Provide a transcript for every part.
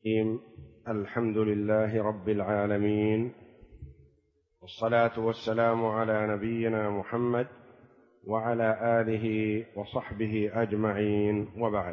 الحمد لله رب العالمين، والصلاة والسلام على نبينا محمد وعلى آله وصحبه أجمعين، وبعد.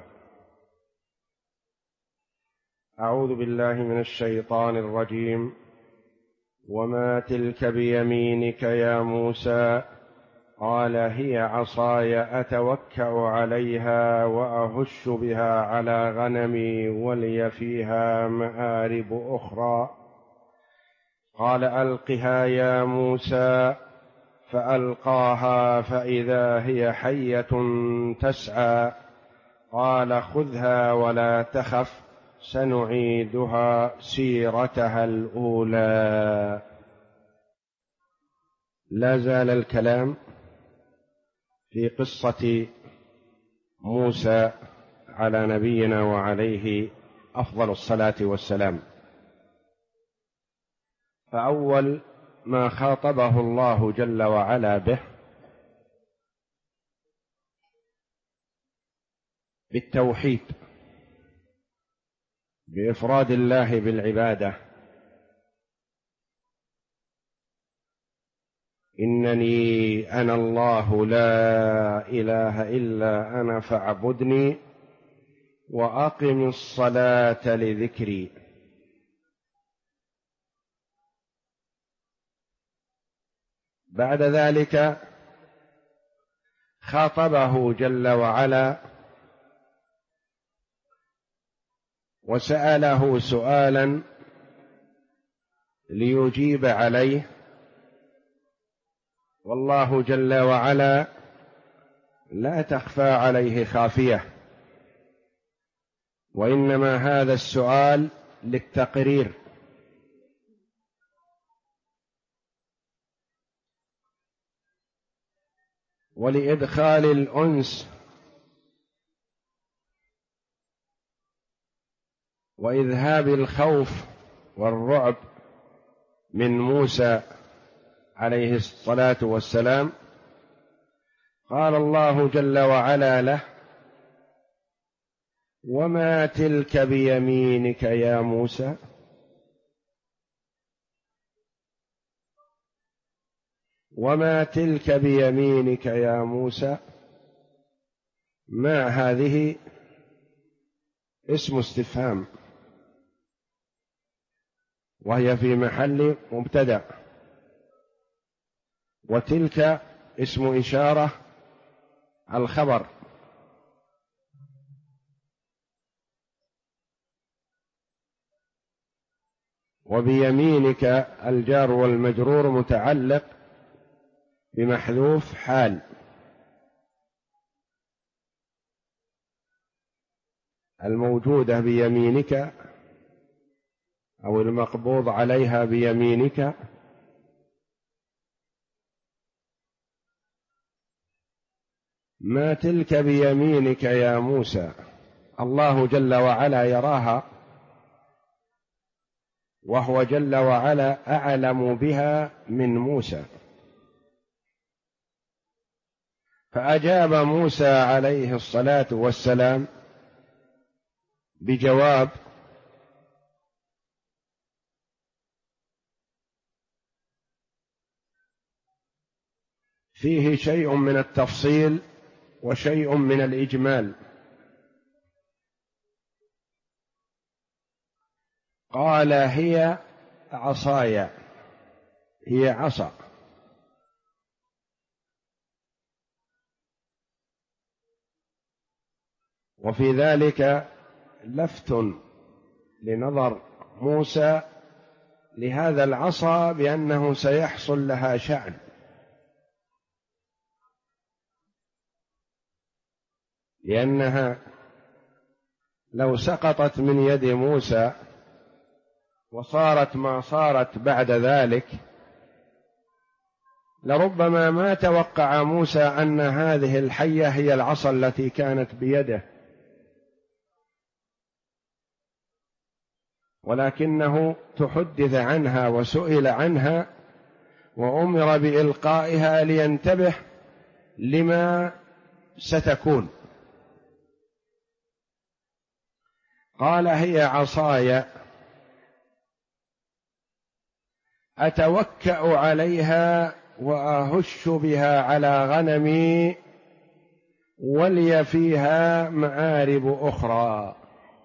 أعوذ بالله من الشيطان الرجيم. وما تلك بيمينك يا موسى؟ قال هي عصاي أتوكأ عليها وأهش بها على غنمي ولي فيها مآرب أخرى. قال ألقها يا موسى، فألقاها فإذا هي حية تسعى. قال خذها ولا تخف، سنعيدها سيرتها الأولى. لا زال الكلام في قصة موسى على نبينا وعليه أفضل الصلاة والسلام. فأول ما خاطبه الله جل وعلا به بالتوحيد، بإفراد الله بالعبادة. إنني أنا الله لا إله إلا أنا فاعبدني وأقم الصلاة لذكري. بعد ذلك خاطبه جل وعلا وسأله سؤالا ليجيب عليه، والله جل وعلا لا تخفى عليه خافية، وإنما هذا السؤال للتقرير. ولإدخال الأنس وإذهاب الخوف والرعب من موسى عليه الصلاة والسلام. قال الله جل وعلا له: وما تلك بيمينك يا موسى؟ وما تلك بيمينك يا موسى؟ ما هذه اسم استفهام، وهي في محل مبتدأ، وتلك اسم إشارة الخبر. وبيمينك الجار والمجرور متعلق بمحذوف حال. الموجودة بيمينك أو المقبوض عليها بيمينك ما تلك بيمينك يا موسى. الله جل وعلا يراها، وهو جل وعلا أعلم بها من موسى. فأجاب موسى عليه الصلاة والسلام بجواب فيه شيء من التفصيل وشيء من الإجمال. قال هي عصاي، هي عصا. وفي ذلك لفت لنظر موسى لهذا العصا بأنه سيحصل لها شأن، لأنها لو سقطت من يد موسى وصارت ما صارت بعد ذلك، لربما ما توقع موسى أن هذه الحية هي العصا التي كانت بيده، ولكنه تحدث عنها وسئل عنها وأمر بإلقائها لينتبه لما ستكون. قال هي عصاي أتوكأ عليها وأهش بها على غنمي ولي فيها مآرب أخرى.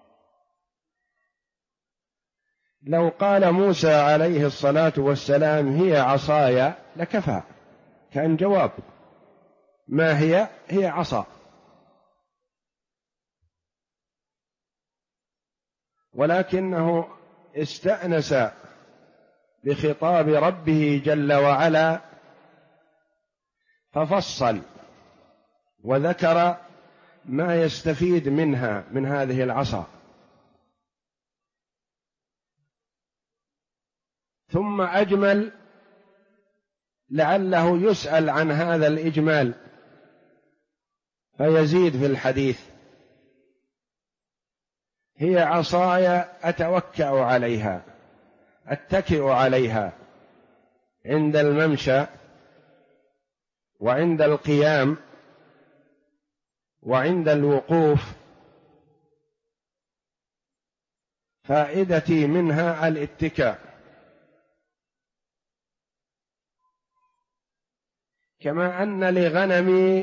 لو قال موسى عليه الصلاة والسلام هي عصاي لكفى، كان جواب. ما هي؟ هي عصا. ولكنه استأنس بخطاب ربه جل وعلا ففصل وذكر ما يستفيد منها من هذه العصا، ثم أجمل لعله يسأل عن هذا الإجمال فيزيد في الحديث. هي عصاي أتوكأ عليها، أتكئ عليها عند الممشى وعند القيام وعند الوقوف. فائدتي منها الاتكاء، كما أن لغنمي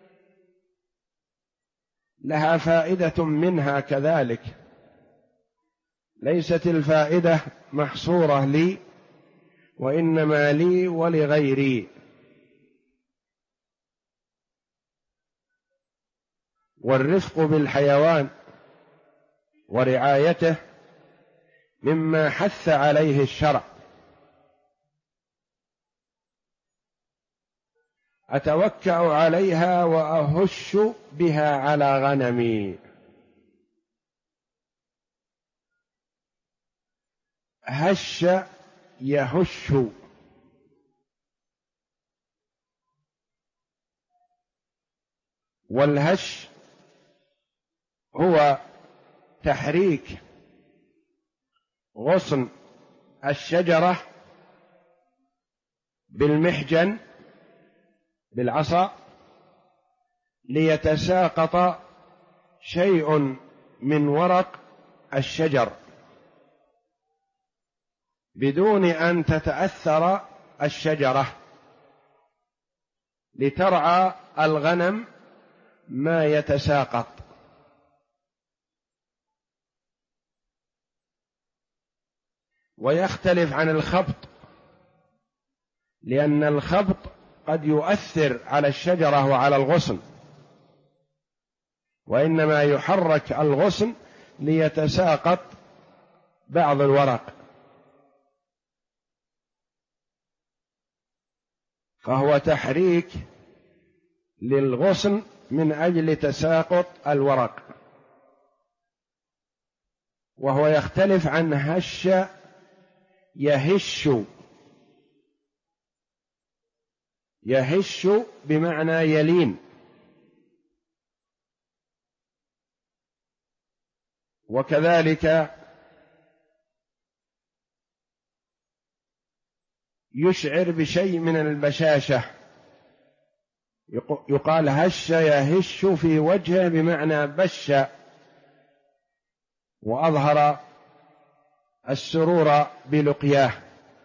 لها فائدة منها كذلك، ليست الفائدة محصورة لي وإنما لي ولغيري. والرفق بالحيوان ورعايته مما حث عليه الشرع. أتوكأ عليها وأهش بها على غنمي. هش يهش، والهش هو تحريك غصن الشجرة بالمحجن بالعصا ليتساقط شيء من ورق الشجر بدون أن تتأثر الشجرة، لترعى الغنم ما يتساقط. ويختلف عن الخبط، لأن الخبط قد يؤثر على الشجرة وعلى الغصن، وإنما يحرك الغصن ليتساقط بعض الورق، فهو تحريك للغصن من أجل تساقط الورق. وهو يختلف عن هش يهش. يهش بمعنى يلين، وكذلك يشعر بشيء من البشاشة. يقال هش يهش في وجهه بمعنى بش وأظهر السرور بلقياه.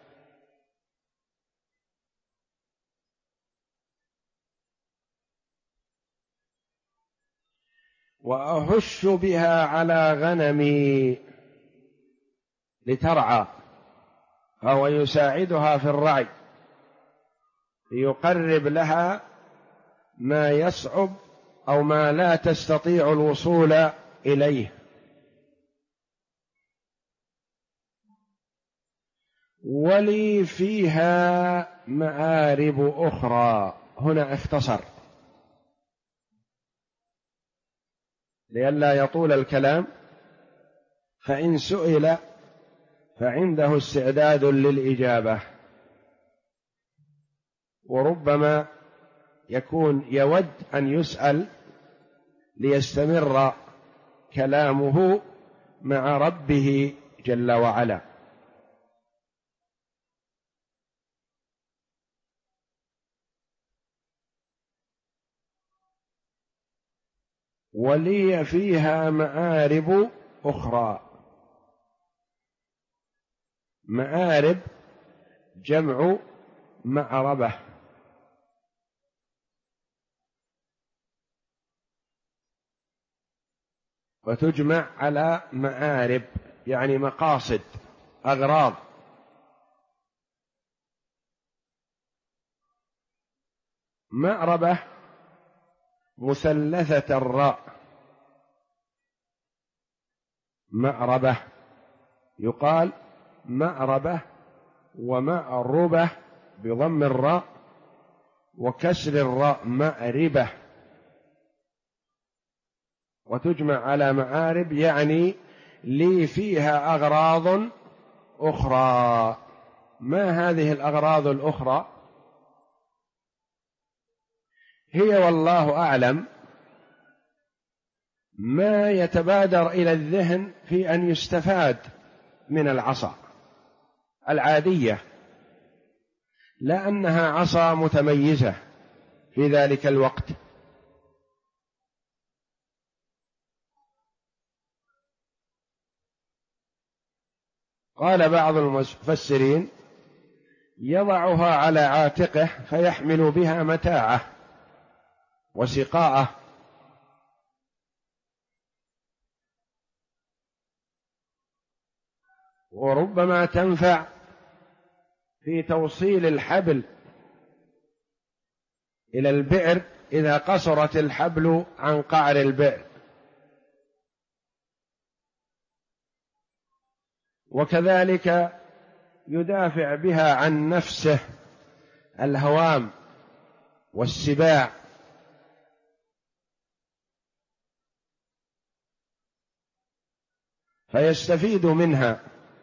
وأهش بها على غنمي لترعى، فهو يساعدها في الرعي، ليقرب لها ما يصعب أو ما لا تستطيع الوصول إليه. ولي فيها مآرب أخرى، هنا اختصر لئلا يطول الكلام، فإن سئل فعنده استعداد للإجابة، وربما يكون يود أن يسأل ليستمر كلامه مع ربه جل وعلا. ولي فيها مآرب أخرى. مآرب جمع معربة، وتجمع على مآرب يعني مقاصد، أغراض. مأربة مثلثة الراء، مأربة يقال مأربة ومأربة بضم الراء وكسر الراء مأربة، وتجمع على مآرب يعني لي فيها أغراض أخرى. ما هذه الأغراض الأخرى؟ هي والله أعلم ما يتبادر إلى الذهن في أن يستفاد من العصا العادية، لا أنها عصا متميزة في ذلك الوقت. قال بعض المفسرين يضعها على عاتقه فيحمل بها متاعه وسقاءه، وربما تنفع في توصيل الحبل إلى البئر إذا قصرت الحبل عن قعر البئر، وكذلك يدافع بها عن نفسه الهوام والسباع. فيستفيد منها.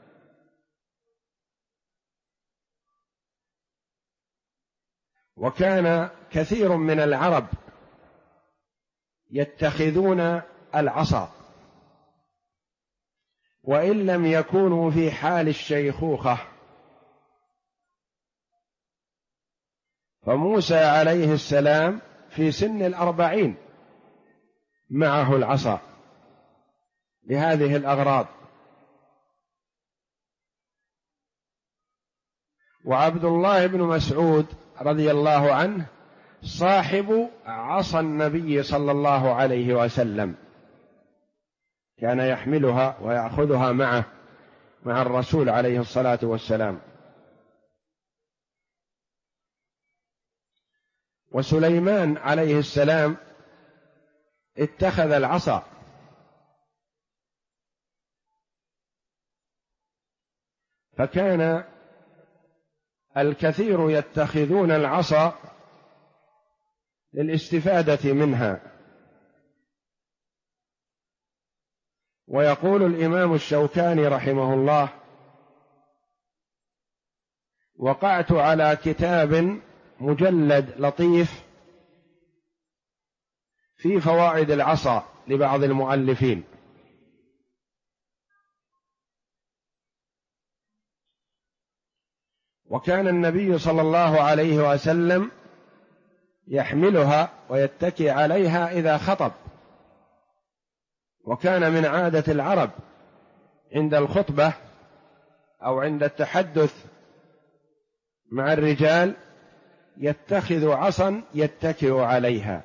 وكان كثير من العرب يتخذون العصا وإن لم يكونوا في حال الشيخوخة. فموسى عليه السلام في سن 40 معه العصا لهذه الأغراض. وعبد الله بن مسعود رضي الله عنه صاحب عصا النبي صلى الله عليه وسلم، كان يحملها ويأخذها معه مع الرسول عليه الصلاة والسلام. وسليمان عليه السلام اتخذ العصا، فكان الكثير يتخذون العصا للاستفادة منها. ويقول الإمام الشوكاني رحمه الله: وقعت على كتاب مجلد لطيف في فوائد العصا لبعض المؤلفين، وكان النبي صلى الله عليه وسلم يحملها ويتكي عليها إذا خطب، وكان من عادة العرب عند الخطبة أو عند التحدث مع الرجال يتخذ عصا يتكئ عليها.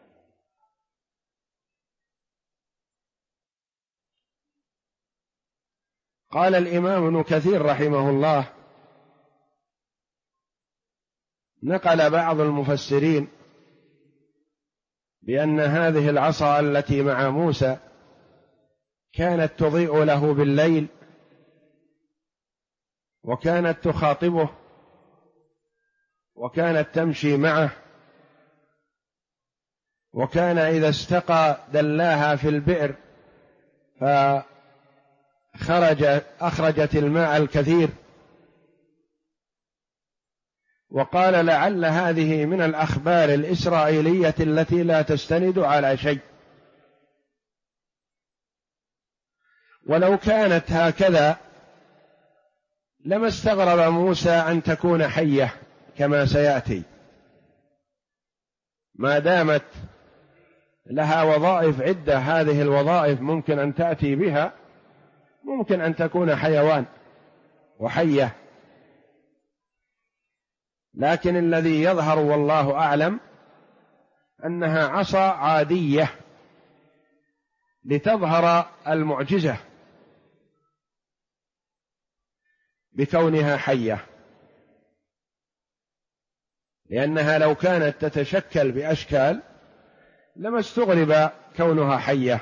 قال الإمام ابن كثير رحمه الله: نقل بعض المفسرين بأن هذه العصا التي مع موسى كانت تضيء له بالليل، وكانت تخاطبه، وكانت تمشي معه، وكان إذا استقى دلاها في البئر أخرجت الماء الكثير. وقال: لعل هذه من الأخبار الإسرائيلية التي لا تستند على شيء، ولو كانت هكذا لما استغرب موسى أن تكون حية كما سيأتي، ما دامت لها وظائف عدة، هذه الوظائف ممكن أن تأتي بها، ممكن أن تكون حيوان وحية، لكن الذي يظهر والله أعلم أنها عصا عادية لتظهر المعجزة بكونها حية، لأنها لو كانت تتشكل بأشكال لما استغرب كونها حية،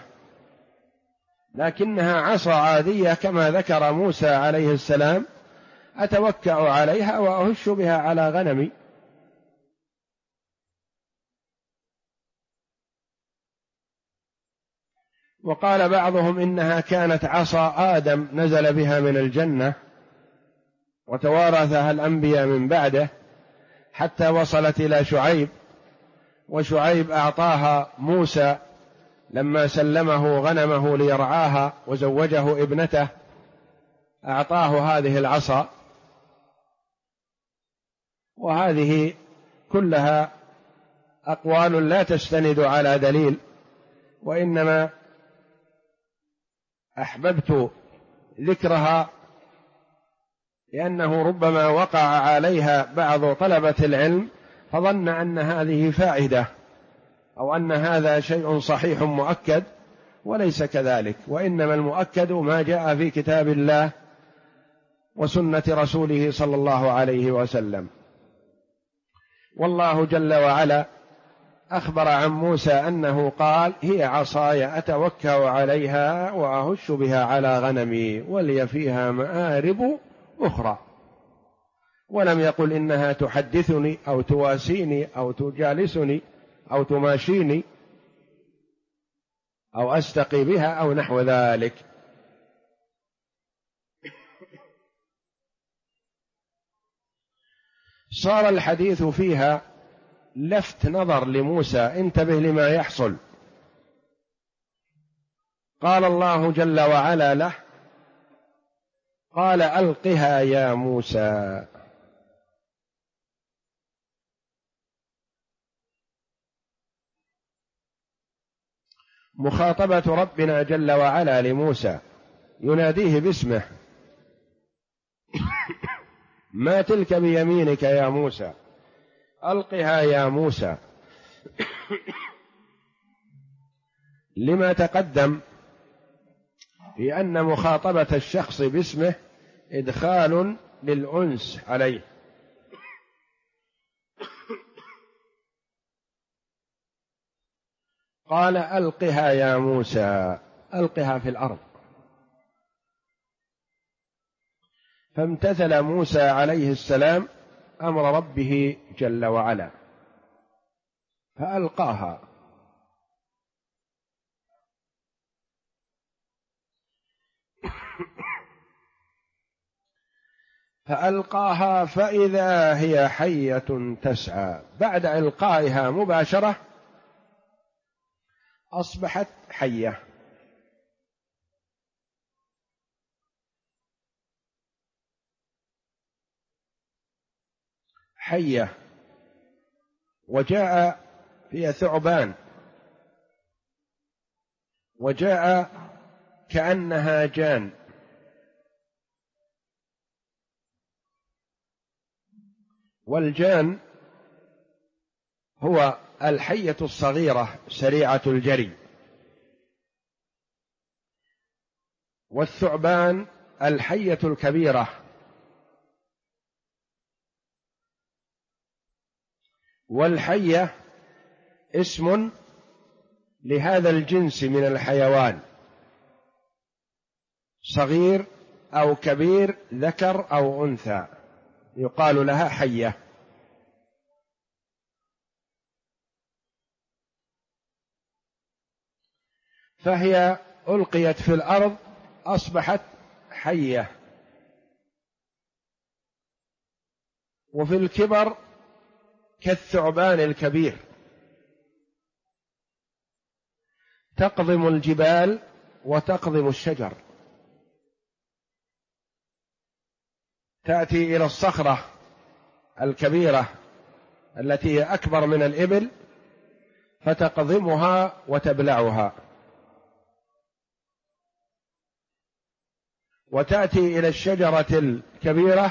لكنها عصا عادية كما ذكر موسى عليه السلام: أتوكأ عليها وأهش بها على غنمي. وقال بعضهم إنها كانت عصا آدم نزل بها من الجنة وتوارثها الأنبياء من بعده حتى وصلت إلى شعيب، وشعيب أعطاها موسى لما سلمه غنمه ليرعاها وزوجه ابنته، أعطاه هذه العصا. وهذه كلها أقوال لا تستند على دليل، وإنما أحببت ذكرها لأنه ربما وقع عليها بعض طلبة العلم فظن أن هذه فائدة أو أن هذا شيء صحيح مؤكد، وليس كذلك، وإنما المؤكد ما جاء في كتاب الله وسنة رسوله صلى الله عليه وسلم. والله جل وعلا أخبر عن موسى أنه قال: هي عصاي أتوكأ عليها وأهش بها على غنمي ولي فيها مآرب أخرى، ولم يقل إنها تحدثني أو تواسيني أو تجالسني أو تماشيني أو أستقي بها أو نحو ذلك. صار الحديث فيها لفت نظر لموسى، انتبه لما يحصل. قال الله جل وعلا له: قال ألقها يا موسى. مخاطبة ربنا جل وعلا لموسى، يناديه باسمه: ما تلك بيمينك يا موسى، ألقها يا موسى. لما تقدم في أن مخاطبة الشخص باسمه إدخال للأنس عليه. قال ألقها يا موسى، ألقها في الأرض. فامتثل موسى عليه السلام أمر ربه جل وعلا فألقاها. فألقاها فإذا هي حية تسعى. بعد إلقائها مباشرة أصبحت حية. حية، وجاء فيها ثعبان، وجاء كأنها جان، والجان هو الحية الصغيرة سريعة الجري، والثعبان الحية الكبيرة. والحية اسم لهذا الجنس من الحيوان، صغير أو كبير، ذكر أو أنثى، يقال لها حية. فهي ألقيت في الأرض أصبحت حية. وفي الكبر كالثعبان الكبير، تقضم الجبال وتقضم الشجر، تأتي إلى الصخرة الكبيرة التي هي أكبر من الإبل فتقضمها وتبلعها، وتأتي إلى الشجرة الكبيرة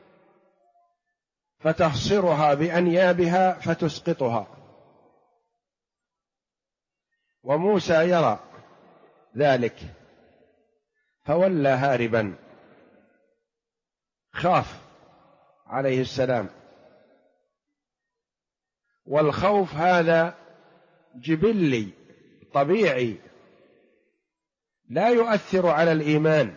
فتحصرها بأنيابها فتسقطها، وموسى يرى ذلك فولى هاربا، خاف عليه السلام. والخوف هذا جبلي طبيعي، لا يؤثر على الإيمان.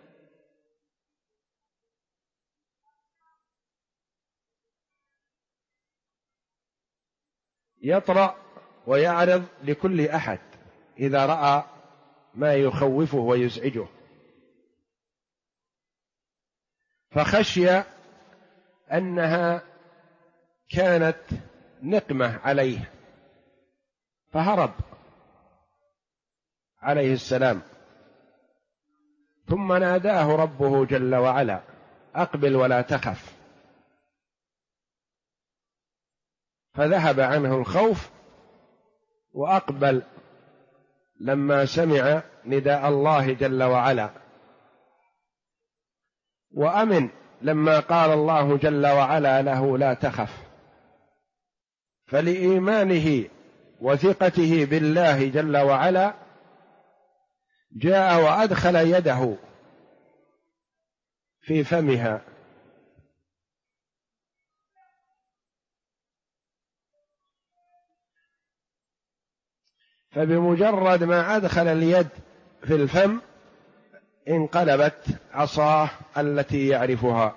يطرأ ويعرض لكل أحد إذا رأى ما يخوفه ويزعجه، فخشي أنها كانت نقمة عليه فهرب عليه السلام. ثم ناداه ربه جل وعلا: أقبل ولا تخف، فذهب عنه الخوف وأقبل لما سمع نداء الله جل وعلا، وأمن لما قال الله جل وعلا له: لا تخف. فلإيمانه وثقته بالله جل وعلا جاء وأدخل يده في فمها، فبمجرد ما أدخل اليد في الفم انقلبت عصاه التي يعرفها،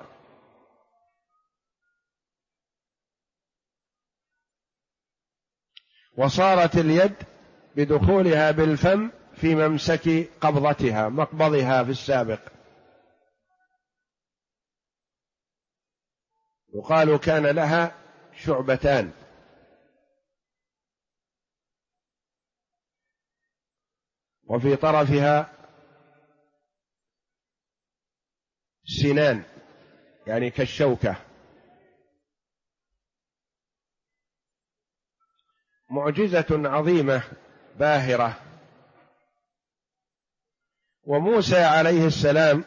وصارت اليد بدخولها بالفم في ممسك قبضتها، مقبضها في السابق. يقال كان لها شعبتان، وفي طرفها سنان يعني كالشوكة. معجزة عظيمة باهرة. وموسى عليه السلام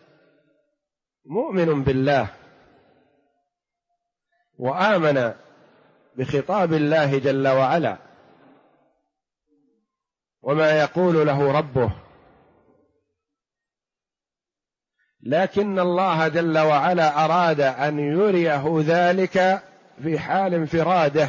مؤمن بالله وآمن بخطاب الله جل وعلا وما يقول له ربه، لكن الله جل وعلا أراد أن يريه ذلك في حال انفراده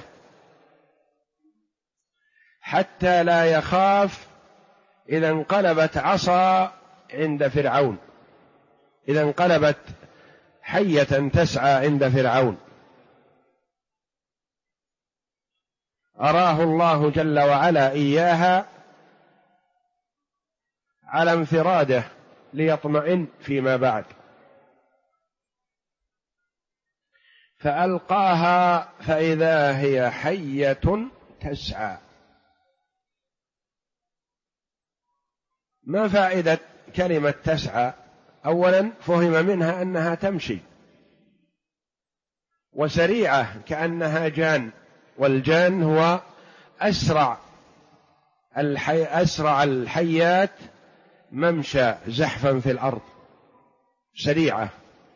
حتى لا يخاف إذا انقلبت عصا عند فرعون، إذا انقلبت حية تسعى عند فرعون. أراه الله جل وعلا إياها على انفراده ليطمئن فيما بعد. فألقاها فإذا هي حية تسعى. ما فائدة كلمة تسعى؟ أولا فهم منها أنها تمشي وسريعة كأنها جان، والجان هو أسرع الحيات ممشى زحفا في الأرض، سريعة.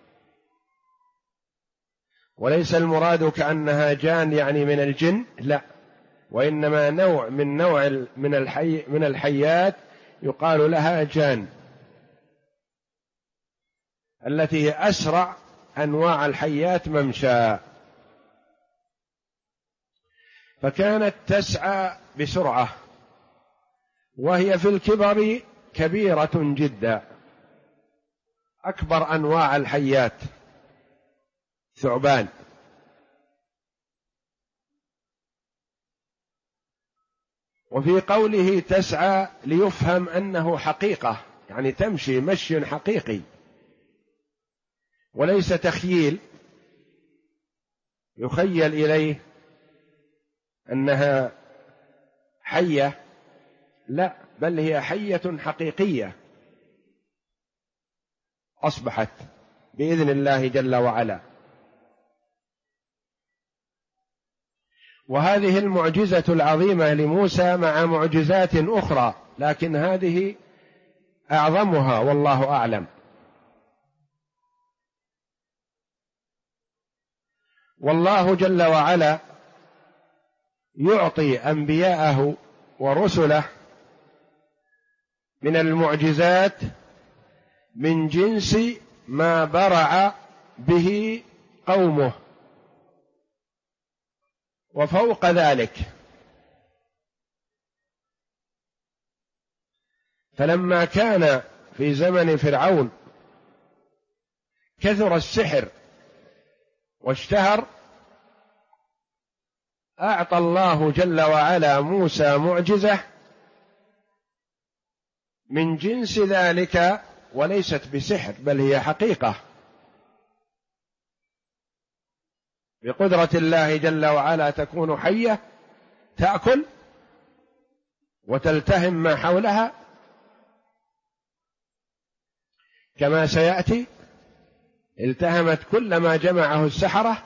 وليس المراد كأنها جان يعني من الجن، لا، وإنما نوع من الحيات يقال لها جان، التي هي أسرع أنواع الحيات ممشى. فكانت تسعى بسرعة، وهي في الكبر كبيرة جدا، أكبر أنواع الحيات ثعبان. وفي قوله تسعى ليفهم أنه حقيقة، يعني تمشي مشي حقيقي وليس تخييل يخيل إليه أنها حية، لا، بل هي حية حقيقية أصبحت بإذن الله جل وعلا. وهذه المعجزة العظيمة لموسى مع معجزات أخرى، لكن هذه أعظمها والله أعلم. والله جل وعلا يعطي أنبياءه ورسله من المعجزات من جنس ما برع به قومه، وفوق ذلك. فلما كان في زمن فرعون كثر السحر واشتهر، أعطى الله جل وعلا موسى معجزة من جنس ذلك، وليست بسحر بل هي حقيقة بقدرة الله جل وعلا، تكون حية تأكل وتلتهم ما حولها كما سيأتي. التهمت كل ما جمعه السحرة،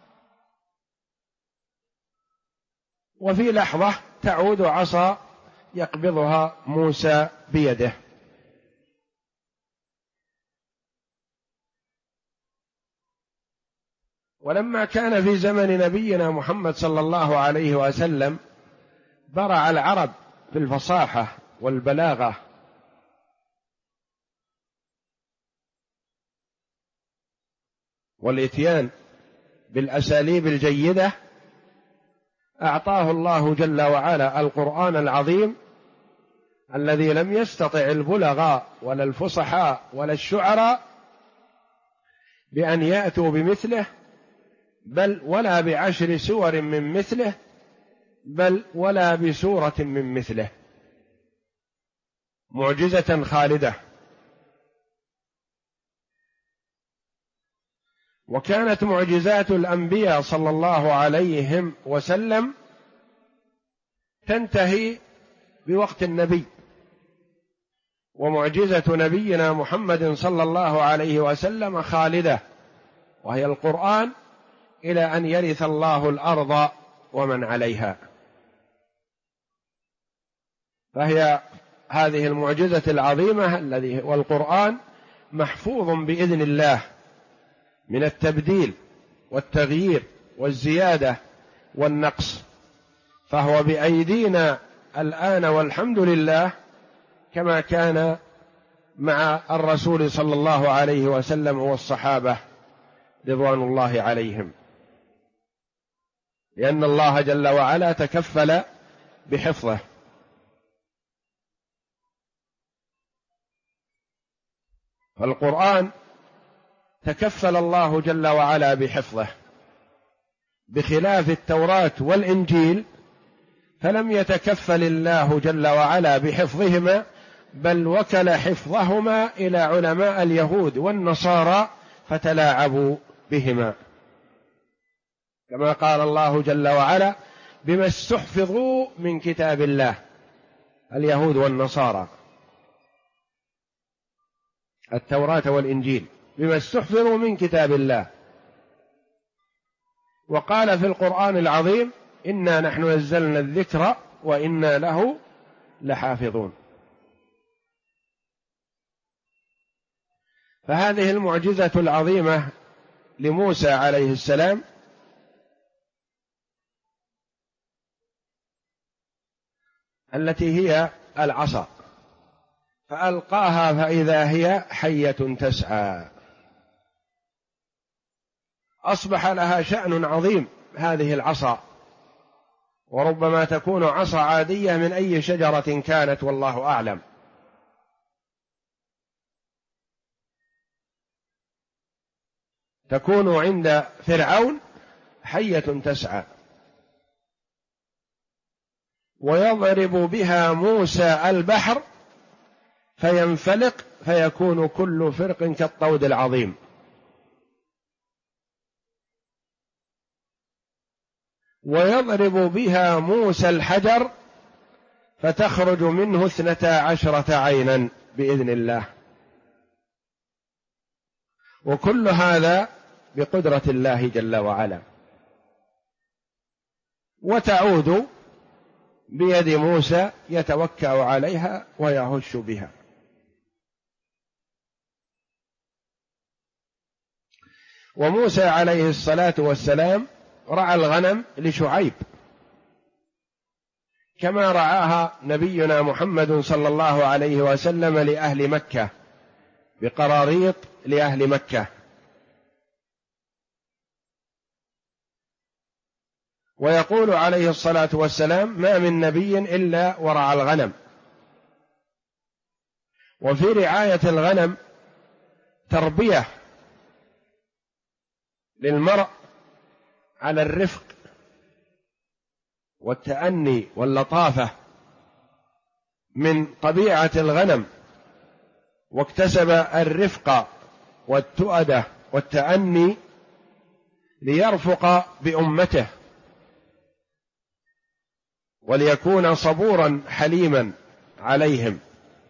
وفي لحظة تعود عصا يقبضها موسى بيده. ولما كان في زمن نبينا محمد صلى الله عليه وسلم برع العرب في الفصاحة والبلاغة، والإتيان بالأساليب الجيدة، أعطاه الله جل وعلا القرآن العظيم الذي لم يستطع البلغاء ولا الفصحاء ولا الشعراء بأن يأتوا بمثله، بل ولا بعشر سور من مثله، بل ولا بسورة من مثله. معجزة خالدة. وكانت معجزات الأنبياء صلى الله عليه وسلم تنتهي بوقت النبي، ومعجزة نبينا محمد صلى الله عليه وسلم خالدة، وهي القرآن إلى أن يرث الله الأرض ومن عليها. فهي هذه المعجزة العظيمة الذي والقرآن محفوظ بإذن الله من التبديل والتغيير والزيادة والنقص، فهو بأيدينا الآن والحمد لله، كما كان مع الرسول صلى الله عليه وسلم والصحابة رضوان الله عليهم، لأن الله جل وعلا تكفل بحفظه. فالقرآن تكفل الله جل وعلا بحفظه، بخلاف التوراة والإنجيل فلم يتكفل الله جل وعلا بحفظهما، بل وكل حفظهما إلى علماء اليهود والنصارى فتلاعبوا بهما، كما قال الله جل وعلا: بما استحفظوا من كتاب الله، اليهود والنصارى، التوراة والإنجيل، بما استحفظوا من كتاب الله. وقال في القرآن العظيم: إنا نحن نزلنا الذكر وإنا له لحافظون. فهذه المعجزة العظيمة لموسى عليه السلام التي هي العصا، فألقاها فإذا هي حية تسعى. أصبح لها شأن عظيم هذه العصا، وربما تكون عصا عادية من أي شجرة كانت، والله أعلم. تكون عند فرعون حية تسعى، ويضرب بها موسى البحر فينفلق فيكون كل فرق كالطود العظيم. ويضرب بها موسى الحجر فتخرج منه 12 عينا بإذن الله. وكل هذا بقدرة الله جل وعلا. وتعود بيد موسى يتوكأ عليها ويهش بها. وموسى عليه الصلاة والسلام رعى الغنم لشعيب كما رعاها نبينا محمد صلى الله عليه وسلم لأهل مكة بقراريط لأهل مكة. ويقول عليه الصلاة والسلام: ما من نبي إلا ورعى الغنم. وفي رعاية الغنم تربية للمرء على الرفق والتأني واللطافة من طبيعة الغنم، واكتسب الرفق والتؤدة والتأني ليرفق بأمته وليكون صبورا حليما عليهم.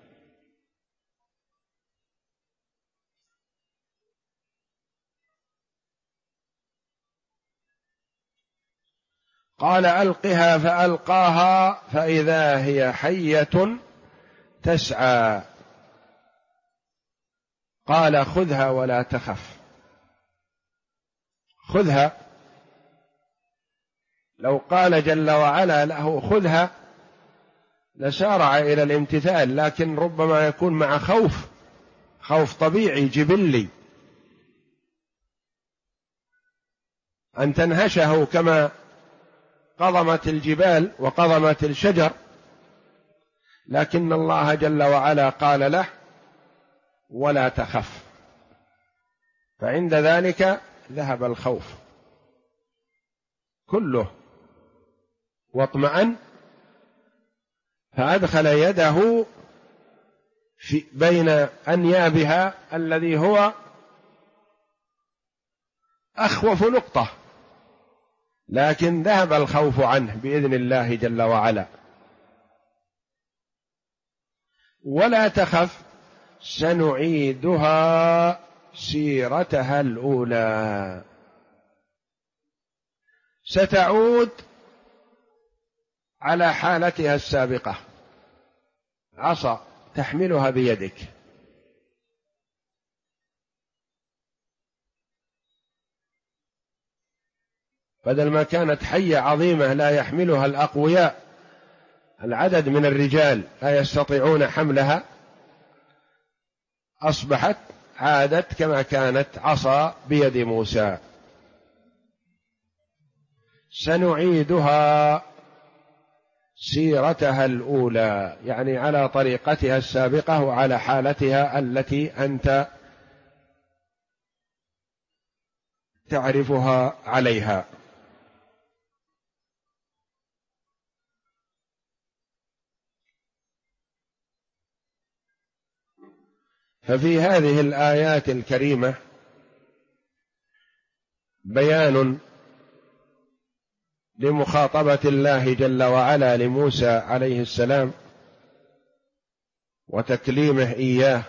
قال: ألقها، فألقاها فإذا هي حية تسعى. قال: خذها ولا تخف. خذها، لو قال جل وعلا له خذها لسارع إلى الامتثال، لكن ربما يكون مع خوف طبيعي جبلي أن تنهشه كما قضمت الجبال وقضمت الشجر، لكن الله جل وعلا قال له: ولا تخف. فعند ذلك ذهب الخوف كله واطمأن، فأدخل يده في بين أنيابها الذي هو أخوف نقطة، لكن ذهب الخوف عنه بإذن الله جل وعلا. ولا تخف سنعيدها سيرتها الأولى. ستعود على حالتها السابقة، عصا تحملها بيدك، بدل ما كانت حية عظيمة لا يحملها الأقوياء، العدد من الرجال لا يستطيعون حملها، أصبحت عادت كما كانت عصا بيد موسى. سنعيدها سيرتها الأولى، يعني على طريقتها السابقة وعلى حالتها التي أنت تعرفها عليها. ففي هذه الآيات الكريمة بيان لمخاطبة الله جل وعلا لموسى عليه السلام وتكليمه إياه.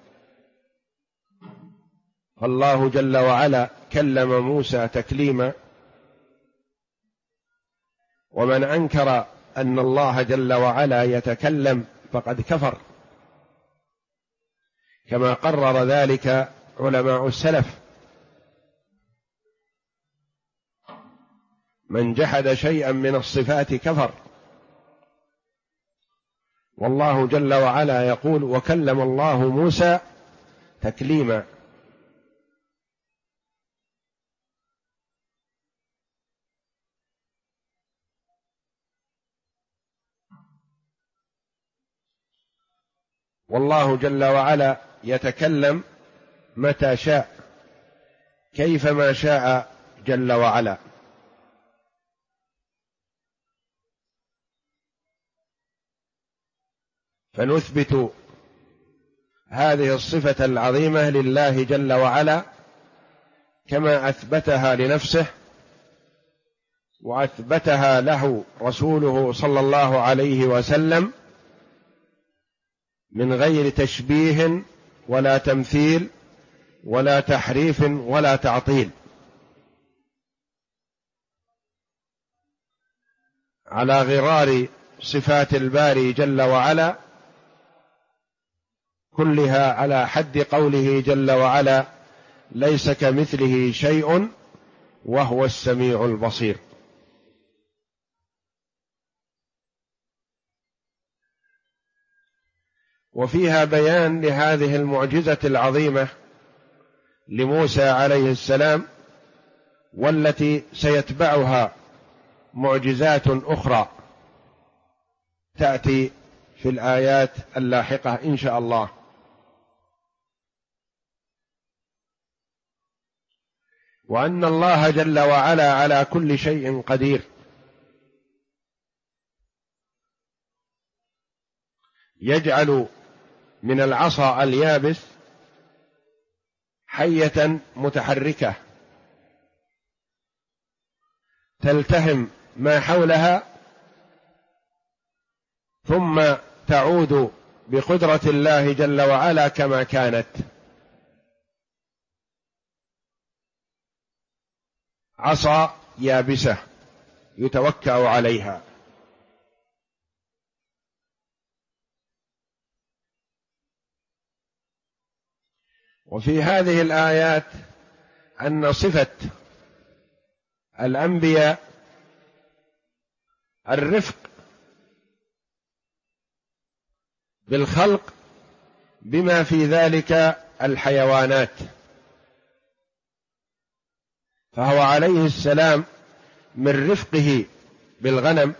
فالله جل وعلا كلم موسى تكليما، ومن أنكر أن الله جل وعلا يتكلم فقد كفر، كما قرر ذلك علماء السلف: من جحد شيئا من الصفات كفر. والله جل وعلا يقول: وكلم الله موسى تكليما. والله جل وعلا يتكلم متى شاء كيفما شاء جل وعلا. فنثبت هذه الصفة العظيمة لله جل وعلا كما أثبتها لنفسه وأثبتها له رسوله صلى الله عليه وسلم، من غير تشبيه ولا تمثيل ولا تحريف ولا تعطيل. على غرار صفات الباري جل وعلا كلها على حد قوله جل وعلا: ليس كمثله شيء وهو السميع البصير. وفيها بيان لهذه المعجزة العظيمة لموسى عليه السلام، والتي سيتبعها معجزات أخرى تأتي في الآيات اللاحقة إن شاء الله. وأن الله جل وعلا على كل شيء قدير، يجعل من العصا اليابس حية متحركة تلتهم ما حولها، ثم تعود بقدرة الله جل وعلا كما كانت. عصا يابسة يتوكأ عليها. وفي هذه الآيات أن صفة الأنبياء الرفق بالخلق، بما في ذلك الحيوانات. فهو عليه السلام من رفقه بالغنم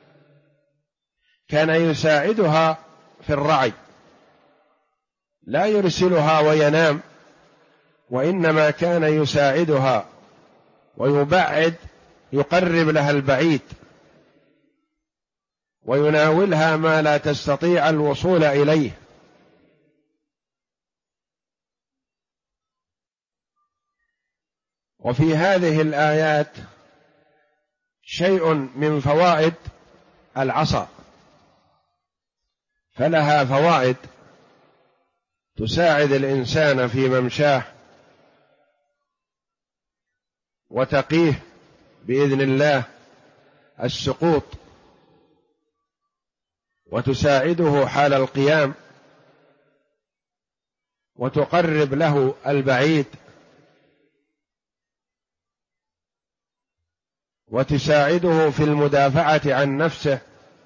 كان يساعدها في الرعي، لا يرسلها وينام، وإنما كان يساعدها ويبعد، يقرب لها البعيد ويناولها ما لا تستطيع الوصول إليه. وفي هذه الآيات شيء من فوائد العصا، فلها فوائد تساعد الإنسان في ممشاه وتقيه بإذن الله السقوط، وتساعده حال القيام، وتقرب له البعيد، وتساعده في المدافعة عن نفسه،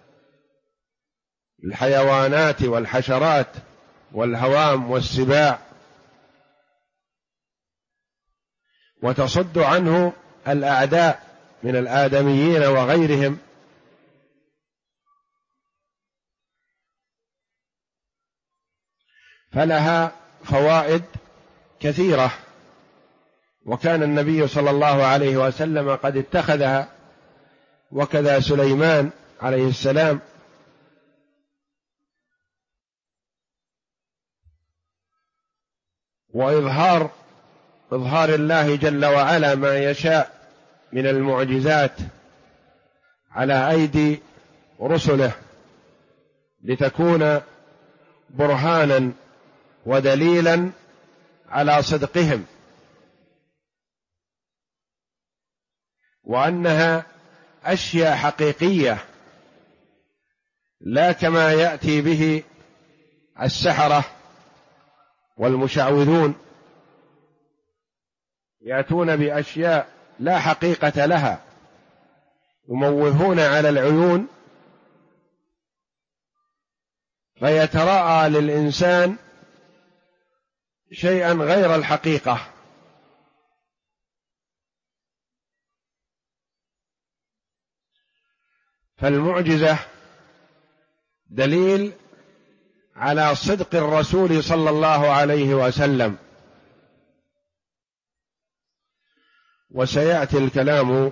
الحيوانات والحشرات والهوام والسباع، وتصد عنه الأعداء من الآدميين وغيرهم. فلها فوائد كثيرة، وكان النبي صلى الله عليه وسلم قد اتخذها، وكذا سليمان عليه السلام. وإظهار الله جل وعلا ما يشاء من المعجزات على أيدي رسله لتكون برهانا ودليلا على صدقهم، وأنها أشياء حقيقية، لا كما يأتي به السحرة والمشعوذون، يأتون بأشياء لا حقيقة لها، يموهون على العيون فيتراءى للإنسان شيئا غير الحقيقة. فالمعجزة دليل على صدق الرسول صلى الله عليه وسلم. وسيأتي الكلام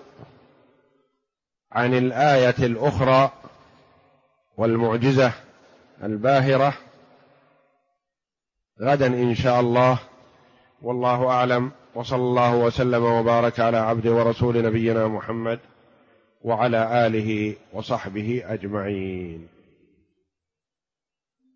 عن الآية الأخرى والمعجزة الباهرة غدا إن شاء الله، والله أعلم، وصلى الله وسلم وبارك على عبده ورسول نبينا محمد وعلى آله وصحبه أجمعين.